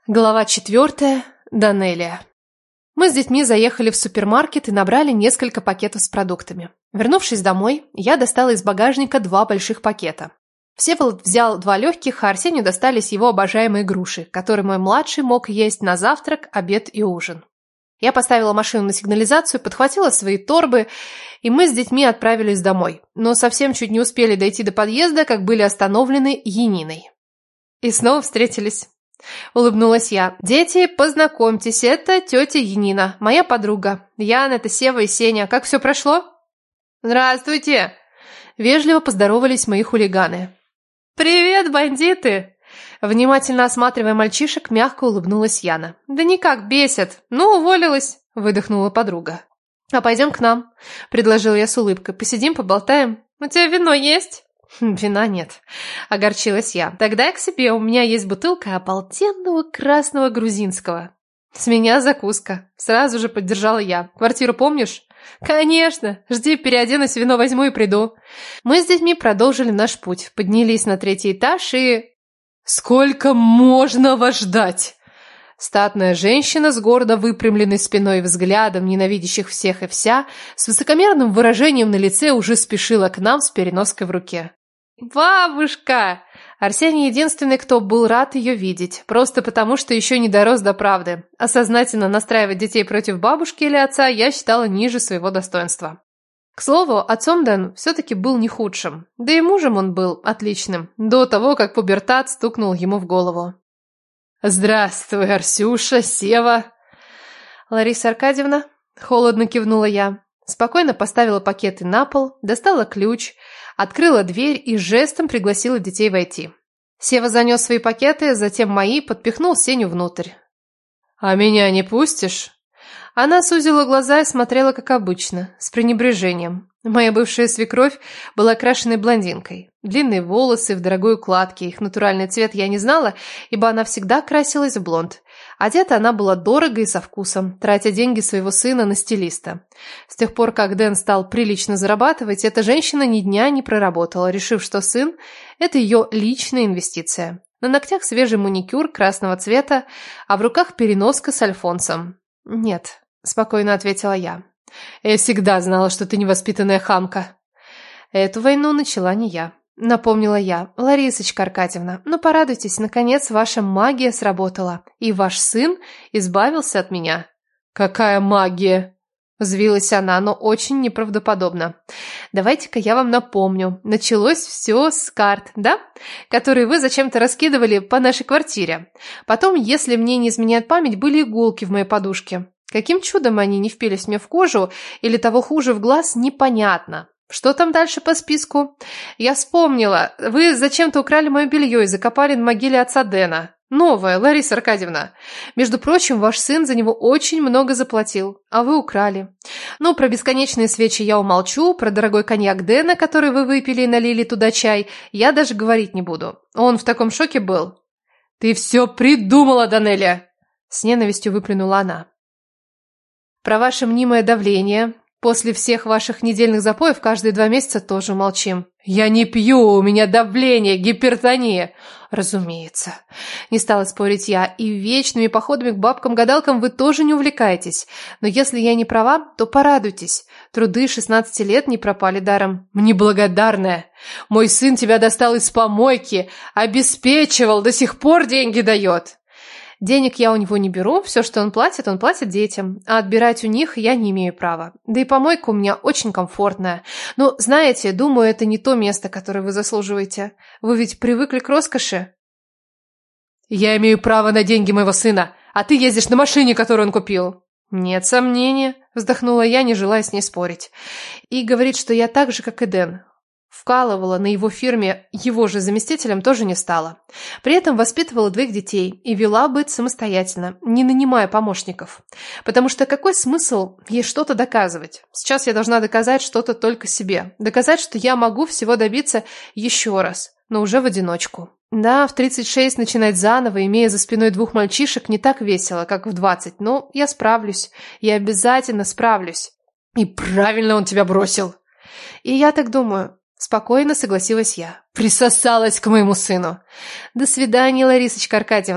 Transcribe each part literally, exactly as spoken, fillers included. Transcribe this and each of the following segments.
Глава четвертая. Данелия. Мы с детьми заехали в супермаркет и набрали несколько пакетов с продуктами. Вернувшись домой, я достала из багажника два больших пакета. Всеволод взял два легких, а Арсению достались его обожаемые груши, которые мой младший мог есть на завтрак, обед и ужин. Я поставила машину на сигнализацию, подхватила свои торбы, и мы с детьми отправились домой. Но совсем чуть не успели дойти до подъезда, как были остановлены Яниной. И снова встретились. Улыбнулась я. «Дети, познакомьтесь, это тетя Янина, моя подруга. Ян, это Сева и Сеня. Как все прошло?» «Здравствуйте!» Вежливо поздоровались мои хулиганы. «Привет, бандиты!» Внимательно осматривая мальчишек, мягко улыбнулась Яна. «Да никак, бесят. Ну, уволилась!» Выдохнула подруга. «А пойдем к нам», — предложила я с улыбкой. «Посидим, поболтаем. У тебя вино есть?» «Вина нет», — огорчилась я. «Тогда я к себе, у меня есть бутылка обалденного красного грузинского». «С меня закуска», — сразу же поддержала я. «Квартиру помнишь?» «Конечно! Жди, переоденусь, вино возьму и приду». Мы с детьми продолжили наш путь, поднялись на третий этаж и... «Сколько можно вас ждать?» Статная женщина с гордо выпрямленной спиной и взглядом, ненавидящих всех и вся, с высокомерным выражением на лице уже спешила к нам с переноской в руке. «Бабушка!» Арсений единственный, кто был рад ее видеть, просто потому, что еще не дорос до правды. А сознательно настраивать детей против бабушки или отца я считала ниже своего достоинства. К слову, отцом Дэн все-таки был не худшим, да и мужем он был отличным, до того, как пубертат стукнул ему в голову. «Здравствуй, Арсюша, Сева!» «Лариса Аркадьевна?» – холодно кивнула я. Спокойно поставила пакеты на пол, достала ключ, открыла дверь и жестом пригласила детей войти. Сева занес свои пакеты, затем мои, подпихнул Сеню внутрь. «А меня не пустишь?» Она сузила глаза и смотрела, как обычно, с пренебрежением. Моя бывшая свекровь была крашеной блондинкой. Длинные волосы в дорогой укладке, их натуральный цвет я не знала, ибо она всегда красилась в блонд. Одета она была дорого и со вкусом, тратя деньги своего сына на стилиста. С тех пор, как Дэн стал прилично зарабатывать, эта женщина ни дня не проработала, решив, что сын – это ее личная инвестиция. На ногтях свежий маникюр красного цвета, а в руках переноска с альфонсом. «Нет», – спокойно ответила я. «Я всегда знала, что ты невоспитанная хамка». «Эту войну начала не я», — напомнила я. «Ларисочка Аркадьевна, ну порадуйтесь, наконец ваша магия сработала, и ваш сын избавился от меня». «Какая магия?» — взвилась она, но очень неправдоподобно. «Давайте-ка я вам напомню. Началось все с карт, да? Которые вы зачем-то раскидывали по нашей квартире. Потом, если мне не изменяет память, были иголки в моей подушке. Каким чудом они не впились мне в кожу или того хуже в глаз, непонятно. Что там дальше по списку? Я вспомнила. Вы зачем-то украли мое белье и закопали на могиле отца Дэна. Новое, Лариса Аркадьевна. Между прочим, ваш сын за него очень много заплатил, а вы украли. Ну, про бесконечные свечи я умолчу, про дорогой коньяк Дэна, который вы выпили и налили туда чай, я даже говорить не буду. Он в таком шоке был». «Ты все придумала, Данелия!» С ненавистью выплюнула она. «Про ваше мнимое давление. После всех ваших недельных запоев каждые два месяца тоже молчим». «Я не пью, у меня давление, гипертония». «Разумеется». Не стала спорить я. «И вечными походами к бабкам-гадалкам вы тоже не увлекаетесь. Но если я не права, то порадуйтесь. Труды шестнадцати лет не пропали даром». «Неблагодарная. Мой сын тебя достал из помойки, обеспечивал, до сих пор деньги дает». «Денег я у него не беру, все, что он платит, он платит детям, а отбирать у них я не имею права. Да и помойка у меня очень комфортная. Ну, знаете, думаю, это не то место, которое вы заслуживаете. Вы ведь привыкли к роскоши». «Я имею право на деньги моего сына, а ты ездишь на машине, которую он купил». «Нет сомнения», — вздохнула я, не желая с ней спорить. «И говорит, что я так же, как и Дэн. Вкалывала на его фирме его же заместителем тоже не стала. При этом воспитывала двоих детей и вела быт самостоятельно, не нанимая помощников. Потому что какой смысл ей что-то доказывать? Сейчас я должна доказать что-то только себе. Доказать, что я могу всего добиться еще раз, но уже в одиночку. Да, в тридцать шесть начинать заново, имея за спиной двух мальчишек, не так весело, как в двадцать. Но я справлюсь. Я обязательно справлюсь». «И правильно он тебя бросил». «И я так думаю». Спокойно согласилась я. «Присосалась к моему сыну». «До свидания, Ларисочка Аркадьевна».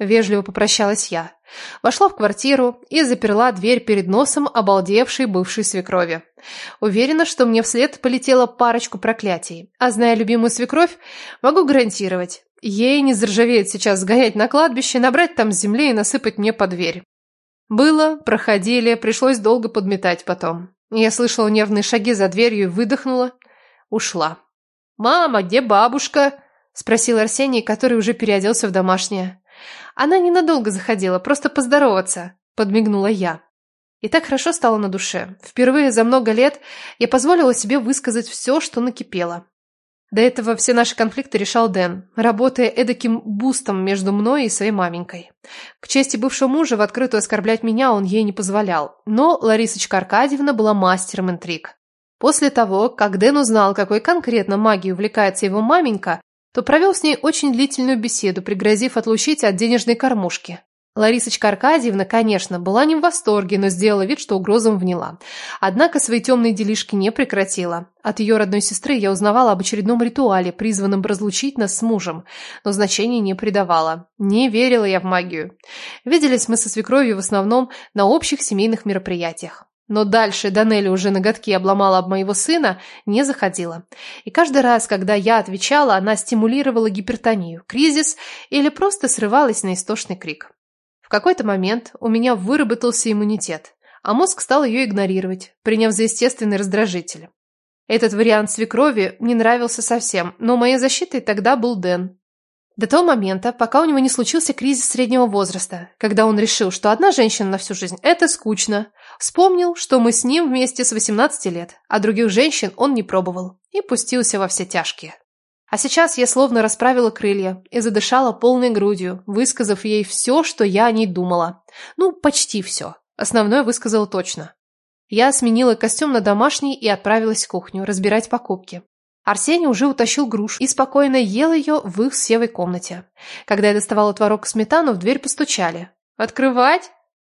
Вежливо попрощалась я. Вошла в квартиру и заперла дверь перед носом обалдевшей бывшей свекрови. Уверена, что мне вслед полетела парочку проклятий. А зная любимую свекровь, могу гарантировать, ей не заржавеет сейчас сгонять на кладбище, набрать там земли и насыпать мне под дверь. Было, проходили, пришлось долго подметать потом. Я слышала нервные шаги за дверью и выдохнула. Ушла. «Мама, где бабушка?» – спросил Арсений, который уже переоделся в домашнее. «Она ненадолго заходила, просто поздороваться», – подмигнула я. И так хорошо стало на душе. Впервые за много лет я позволила себе высказать все, что накипело. До этого все наши конфликты решал Дэн, работая эдаким бустом между мной и своей маменькой. К чести бывшего мужа в открытую оскорблять меня он ей не позволял, но Ларисочка Аркадьевна была мастером интриг. После того, как Дэн узнал, какой конкретно магией увлекается его маменька, то провел с ней очень длительную беседу, пригрозив отлучить от денежной кормушки. Ларисочка Аркадьевна, конечно, была не в восторге, но сделала вид, что угрозам вняла. Однако свои темные делишки не прекратила. От ее родной сестры я узнавала об очередном ритуале, призванном разлучить нас с мужем, но значения не придавала. Не верила я в магию. Виделись мы со свекровью в основном на общих семейных мероприятиях. Но дальше Данелли уже ноготки обломала об моего сына, не заходила. И каждый раз, когда я отвечала, она стимулировала гипертонию, кризис или просто срывалась на истошный крик. В какой-то момент у меня выработался иммунитет, а мозг стал ее игнорировать, приняв за естественный раздражитель. Этот вариант свекрови не нравился совсем, но моей защитой тогда был Дэн. До того момента, пока у него не случился кризис среднего возраста, когда он решил, что одна женщина на всю жизнь – это скучно. Вспомнил, что мы с ним вместе с восемнадцати лет, а других женщин он не пробовал, и пустился во все тяжкие. А сейчас я словно расправила крылья и задышала полной грудью, высказав ей все, что я о ней думала. Ну, почти все. Основное высказала точно. Я сменила костюм на домашний и отправилась в кухню разбирать покупки. Арсений уже утащил грушу и спокойно ел ее в их с Севой комнате. Когда я доставала творог и сметану, в дверь постучали. «Открывать?»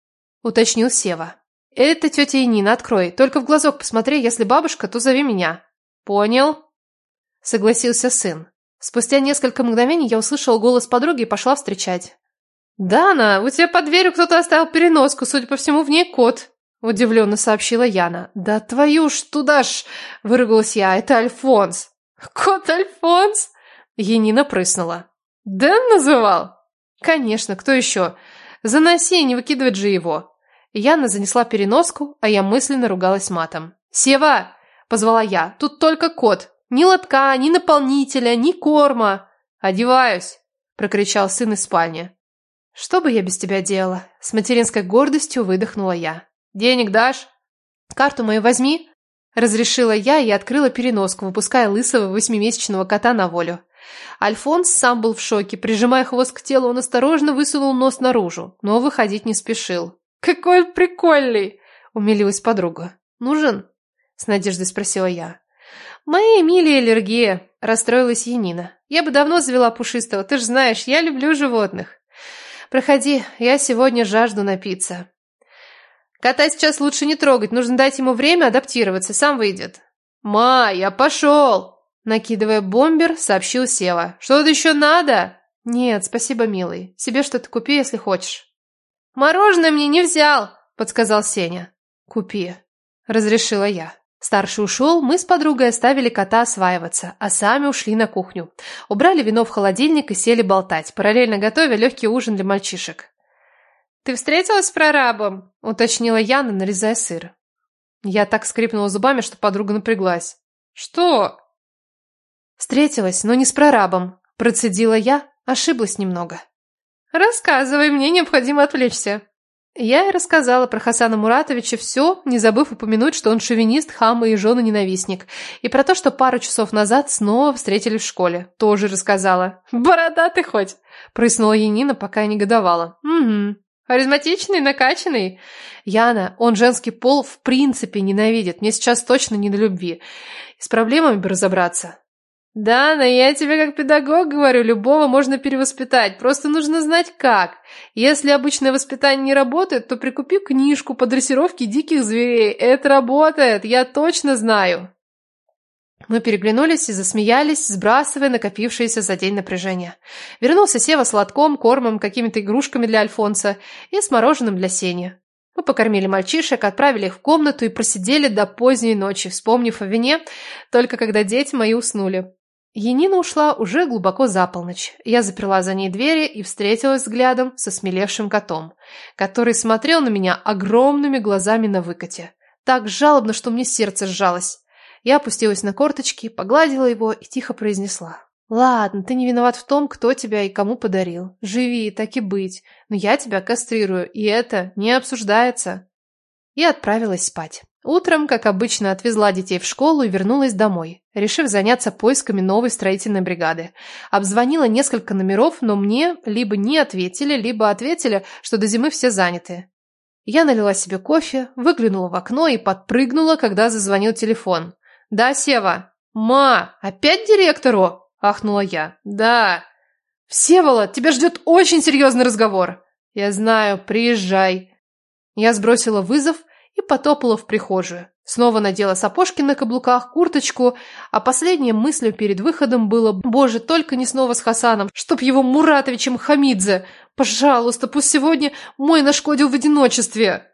– уточнил Сева. «Это тетя Янина, открой. Только в глазок посмотри, если бабушка, то зови меня». «Понял?» – согласился сын. Спустя несколько мгновений я услышала голос подруги и пошла встречать. «Дана, у тебя под дверью кто-то оставил переноску, судя по всему, в ней кот», – удивленно сообщила Яна. «Да твою ж туда ж!» – выругалась я. «Это Альфонс». «Кот Альфонс?» – Янина прыснула. «Дэн называл?» «Конечно, кто еще? Заноси, не выкидывать же его». Яна занесла переноску, а я мысленно ругалась матом. «Сева!» – позвала я. «Тут только кот. Ни лотка, ни наполнителя, ни корма». «Одеваюсь!» – прокричал сын из спальни. «Что бы я без тебя делала?» – с материнской гордостью выдохнула я. «Денег дашь?» «Карту мою возьми», – разрешила я и открыла переноску, выпуская лысого восьмимесячного кота на волю. Альфонс сам был в шоке. Прижимая хвост к телу, он осторожно высунул нос наружу, но выходить не спешил. «Какой прикольный!» – умилилась подруга. «Нужен?» – с надеждой спросила я. «Моей Эмилии аллергия», – расстроилась Янина. «Я бы давно завела пушистого, ты ж знаешь, я люблю животных». «Проходи, я сегодня жажду напиться». «Кота сейчас лучше не трогать, нужно дать ему время адаптироваться, сам выйдет». «Ма, я пошел!» – накидывая бомбер, сообщил Сева. «Что-то еще надо?» «Нет, спасибо, милый. Себе что-то купи, если хочешь». «Мороженое мне не взял!» – подсказал Сеня. «Купи», – разрешила я. Старший ушел, мы с подругой оставили кота осваиваться, а сами ушли на кухню. Убрали вино в холодильник и сели болтать, параллельно готовя легкий ужин для мальчишек. «Ты встретилась с прорабом?» – уточнила Яна, нарезая сыр. Я так скрипнула зубами, что подруга напряглась. «Что?» «Встретилась, но не с прорабом», – процедила я, ошиблась немного. «Рассказывай, мне необходимо отвлечься». Я и рассказала про Хасана Муратовича все, не забыв упомянуть, что он шовинист, хам и женоненавистник, и про то, что пару часов назад снова встретили в школе. Тоже рассказала. «Бородатый хоть?» – прыснула Янина, пока я негодовала. «Угу. Харизматичный, накачанный?» «Яна, он женский пол в принципе ненавидит. Мне сейчас точно не до любви. С проблемами бы разобраться». «Да, но я тебе как педагог говорю, любого можно перевоспитать, просто нужно знать как. Если обычное воспитание не работает, то прикупи книжку по дрессировке диких зверей. Это работает, я точно знаю». Мы переглянулись и засмеялись, сбрасывая накопившееся за день напряжение. Вернулся Сева с лотком, кормом, какими-то игрушками для Альфонса и с мороженым для Сени. Мы покормили мальчишек, отправили их в комнату и просидели до поздней ночи, вспомнив о вине, только когда дети мои уснули. Янина ушла уже глубоко за полночь. Я заперла за ней двери и встретилась взглядом со смелевшим котом, который смотрел на меня огромными глазами на выкате. Так жалобно, что мне сердце сжалось. Я опустилась на корточки, погладила его и тихо произнесла. «Ладно, ты не виноват в том, кто тебя и кому подарил. Живи, так и быть. Но я тебя кастрирую, и это не обсуждается». И отправилась спать. Утром, как обычно, отвезла детей в школу и вернулась домой, решив заняться поисками новой строительной бригады. Обзвонила несколько номеров, но мне либо не ответили, либо ответили, что до зимы все заняты. Я налила себе кофе, выглянула в окно и подпрыгнула, когда зазвонил телефон. «Да, Сева». «Ма, опять директору?» – ахнула я. «Да». «Всеволод, тебя ждет очень серьезный разговор». «Я знаю, приезжай». Я сбросила вызов и потопала в прихожую. Снова надела сапожки на каблуках, курточку, а последней мыслью перед выходом было: «Боже, только не снова с Хасаном, чтоб его Муратовичем Хамидзе! Пожалуйста, пусть сегодня мой нашкодил в одиночестве!»